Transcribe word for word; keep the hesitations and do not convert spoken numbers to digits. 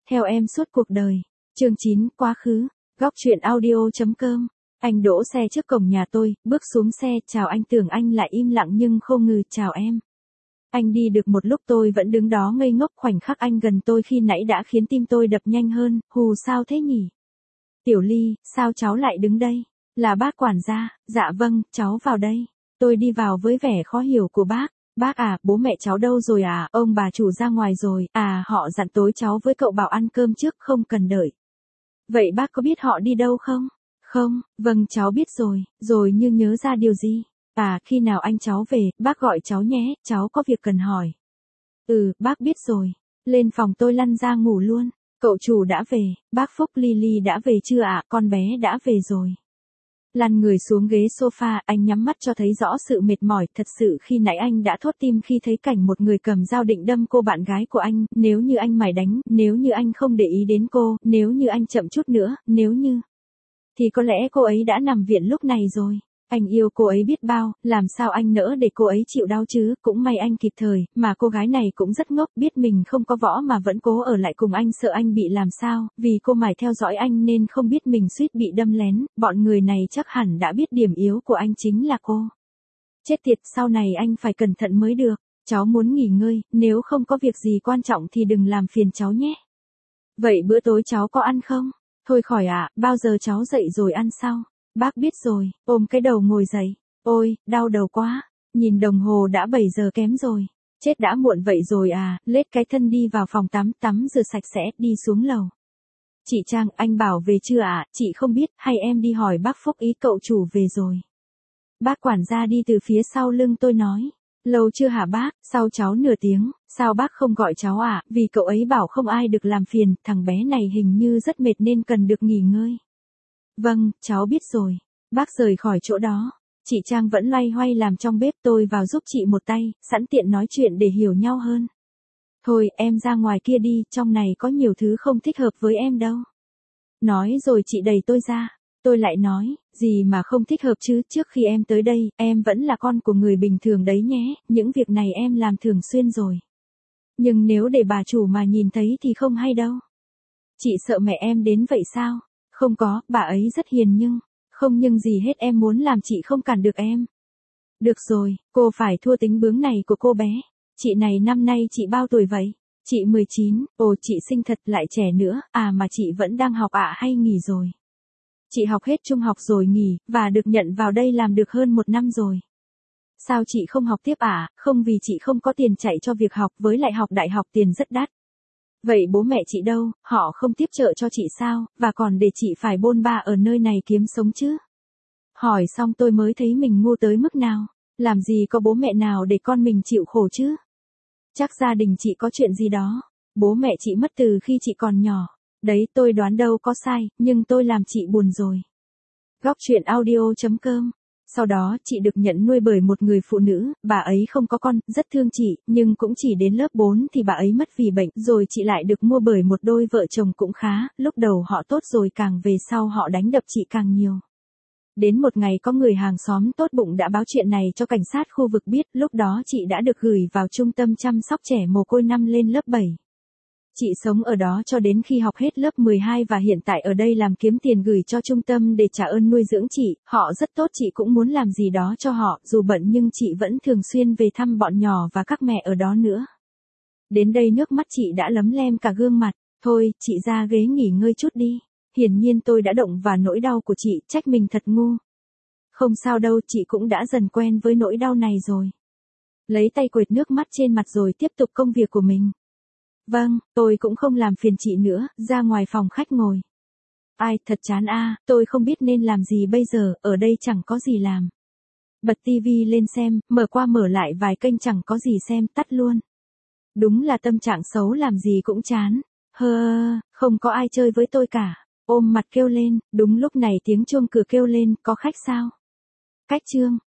Theo em suốt cuộc đời. Chương chín, quá khứ. Góc truyện audio chấm com. Anh đỗ xe trước cổng nhà tôi, bước xuống xe, chào anh. Tưởng anh lại im lặng nhưng khô ngừ, chào em. Anh đi được một lúc tôi vẫn đứng đó ngây ngốc, khoảnh khắc anh gần tôi khi nãy đã khiến tim tôi đập nhanh hơn. Hù, sao thế nhỉ? Tiểu Ly, sao cháu lại đứng đây? Là bác quản gia. Dạ vâng, cháu vào đây. Tôi đi vào với vẻ khó hiểu của bác. Bác à, bố mẹ cháu đâu rồi à? Ông bà chủ ra ngoài rồi. À, họ dặn tối cháu với cậu bảo ăn cơm trước, không cần đợi. Vậy bác có biết họ đi đâu không? Không, vâng cháu biết rồi. Rồi như nhớ ra điều gì? À, khi nào anh cháu về, bác gọi cháu nhé, cháu có việc cần hỏi. Ừ, bác biết rồi. Lên phòng tôi lăn ra ngủ luôn. Cậu chủ đã về, bác Phúc. Lily đã về chưa ạ? À? Con bé đã về rồi. Lăn người xuống ghế sofa, anh nhắm mắt cho thấy rõ sự mệt mỏi. Thật sự khi nãy anh đã thót tim khi thấy cảnh một người cầm dao định đâm cô bạn gái của anh. Nếu như anh mải đánh, nếu như anh không để ý đến cô, nếu như anh chậm chút nữa, nếu như... thì có lẽ cô ấy đã nằm viện lúc này rồi. Anh yêu cô ấy biết bao, làm sao anh nỡ để cô ấy chịu đau chứ, cũng may anh kịp thời, mà cô gái này cũng rất ngốc, biết mình không có võ mà vẫn cố ở lại cùng anh, sợ anh bị làm sao, vì cô mải theo dõi anh nên không biết mình suýt bị đâm lén, bọn người này chắc hẳn đã biết điểm yếu của anh chính là cô. Chết tiệt, sau này anh phải cẩn thận mới được, cháu muốn nghỉ ngơi, nếu không có việc gì quan trọng thì đừng làm phiền cháu nhé. Vậy bữa tối cháu có ăn không? Thôi khỏi ạ, à, bao giờ cháu dậy rồi ăn sau? Bác biết rồi, ôm cái đầu ngồi dậy. Ôi, đau đầu quá. Nhìn đồng hồ đã bảy giờ kém rồi. Chết, đã muộn vậy rồi à, lết cái thân đi vào phòng tắm, tắm rửa sạch sẽ, đi xuống lầu. Chị Trang, anh Bảo về chưa ạ? À? Chị không biết, hay em đi hỏi bác Phúc ý cậu chủ về rồi. Bác quản gia đi từ phía sau lưng tôi nói. Lâu chưa hả bác? Sau cháu nửa tiếng. Sao bác không gọi cháu ạ? À? Vì cậu ấy bảo không ai được làm phiền, thằng bé này hình như rất mệt nên cần được nghỉ ngơi. Vâng, cháu biết rồi. Bác rời khỏi chỗ đó. Chị Trang vẫn loay hoay làm trong bếp, tôi vào giúp chị một tay, sẵn tiện nói chuyện để hiểu nhau hơn. Thôi, em ra ngoài kia đi, trong này có nhiều thứ không thích hợp với em đâu. Nói rồi chị đẩy tôi ra. Tôi lại nói, gì mà không thích hợp chứ, trước khi em tới đây, em vẫn là con của người bình thường đấy nhé, những việc này em làm thường xuyên rồi. Nhưng nếu để bà chủ mà nhìn thấy thì không hay đâu. Chị sợ mẹ em đến vậy sao? Không có, bà ấy rất hiền nhưng, không nhưng gì hết, em muốn làm chị không cản được em. Được rồi, cô phải thua tính bướng này của cô bé. Chị này năm nay chị bao tuổi vậy? Chị mười chín, ồ chị xinh thật, lại trẻ nữa, à mà chị vẫn đang học ạ à, hay nghỉ rồi? Chị học hết trung học rồi nghỉ, và được nhận vào đây làm được hơn một năm rồi. Sao chị không học tiếp ạ? À? Không, vì chị không có tiền chạy cho việc học, với lại học đại học tiền rất đắt. Vậy bố mẹ chị đâu, họ không tiếp trợ cho chị sao, và còn để chị phải bôn ba ở nơi này kiếm sống chứ? Hỏi xong tôi mới thấy mình ngu tới mức nào, làm gì có bố mẹ nào để con mình chịu khổ chứ? Chắc gia đình chị có chuyện gì đó, bố mẹ chị mất từ khi chị còn nhỏ, đấy tôi đoán đâu có sai, nhưng tôi làm chị buồn rồi. Góc truyện audio chấm com. Sau đó, chị được nhận nuôi bởi một người phụ nữ, bà ấy không có con, rất thương chị, nhưng cũng chỉ đến lớp bốn thì bà ấy mất vì bệnh, rồi chị lại được mua bởi một đôi vợ chồng cũng khá, lúc đầu họ tốt rồi càng về sau họ đánh đập chị càng nhiều. Đến một ngày có người hàng xóm tốt bụng đã báo chuyện này cho cảnh sát khu vực biết, lúc đó chị đã được gửi vào trung tâm chăm sóc trẻ mồ côi năm lên lớp bảy. Chị sống ở đó cho đến khi học hết lớp mười hai và hiện tại ở đây làm kiếm tiền gửi cho trung tâm để trả ơn nuôi dưỡng chị, họ rất tốt, chị cũng muốn làm gì đó cho họ, dù bận nhưng chị vẫn thường xuyên về thăm bọn nhỏ và các mẹ ở đó nữa. Đến đây nước mắt chị đã lấm lem cả gương mặt, thôi, chị ra ghế nghỉ ngơi chút đi. Hiển nhiên tôi đã động vào nỗi đau của chị, trách mình thật ngu. Không sao đâu, chị cũng đã dần quen với nỗi đau này rồi. Lấy tay quệt nước mắt trên mặt rồi tiếp tục công việc của mình. Vâng, tôi cũng không làm phiền chị nữa, ra ngoài phòng khách ngồi. Ai, thật chán a, à, tôi không biết nên làm gì bây giờ, ở đây chẳng có gì làm. Bật tivi lên xem, mở qua mở lại vài kênh chẳng có gì xem, tắt luôn. Đúng là tâm trạng xấu, làm gì cũng chán. Hơ, không có ai chơi với tôi cả. Ôm mặt kêu lên, đúng lúc này tiếng chuông cửa kêu lên, có khách sao? Cách Trương.